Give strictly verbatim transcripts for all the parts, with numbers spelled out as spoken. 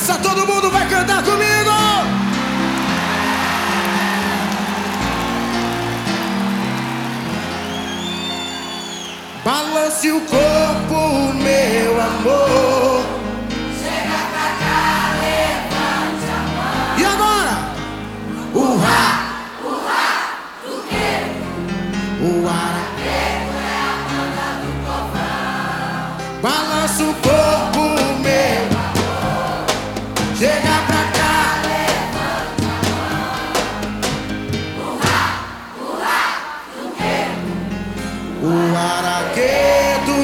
Essa todo mundo vai cantar comigo. Balance o corpo, meu amor. Chega pra cá, levante a mão. E agora? Urra, Urra, do quê? o ara. É a banda do povão. Balança o corpo, meu amor. Chega pra cá. Levante a mão. Urra, urra, do quê? O Araqueto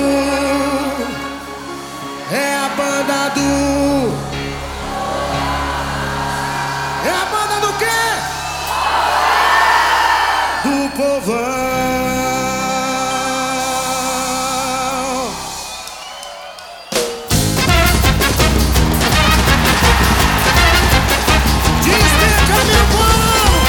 é a banda do... É a banda do quê? Do povão. Desliga, meu povo!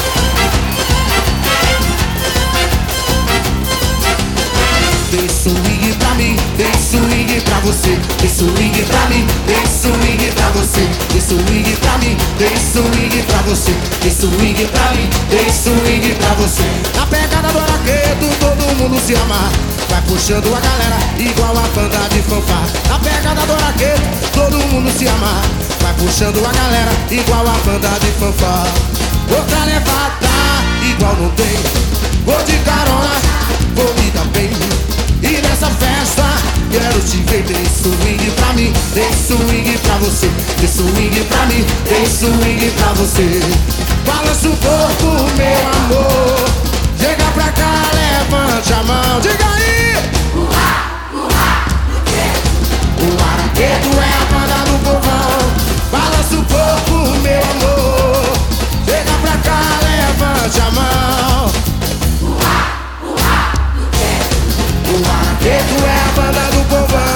Tem swing pra mim, tem swing pra você. Tem swing pra mim, tem swing pra você. Tem swing pra mim, tem swing pra você. Tem swing pra mim, tem swing pra você. Na pegada do Araqueto todo mundo se amarra. Vai puxando a galera igual a banda de fanfarra. Na pegada do Araqueto todo mundo se amarra. Vai puxando a galera igual a banda de fanfarra. Outra levada igual não tem. Vou de carona, vou me dar bem. E nessa festa quero te ver. Tem swing pra mim, tem swing pra você. Tem swing pra mim, tem swing pra você. Balança o corpo, meu amor. Chega pra cá, levante a mão. Diga aí! Urra, urra, do quê? O Araqueto é a banda do povão. Balança o corpo, meu amor. Chega pra cá, levante a mão. Urra, urra, do quê? O Araqueto é a banda do povão.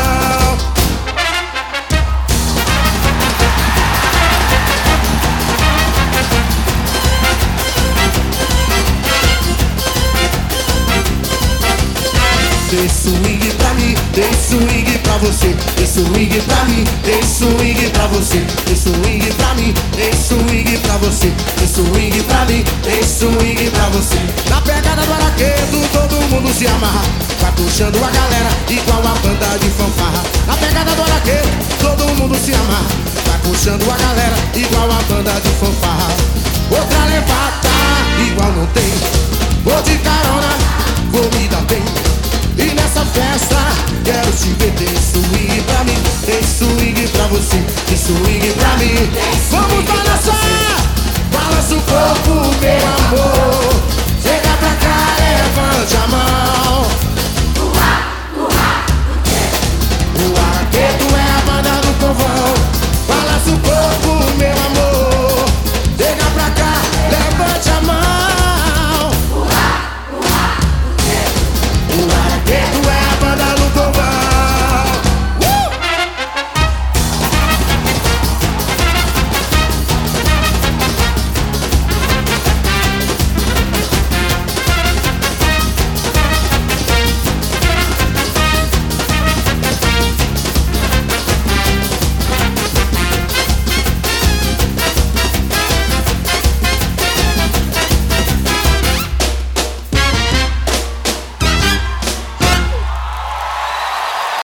Tem swing pra mim, tem swing pra você. Tem swing pra mim, tem swing pra você. Tem swing pra mim, tem swing pra você. Tem swing pra mim, tem swing pra você. Na pegada do Araqueto todo mundo se amarra. Vai puxando a galera igual a banda de fanfarra. Na pegada do Araqueto todo mundo se amarra. Vai puxando a galera igual a banda de fanfarra. Outra levada igual não tem. Vou de carona,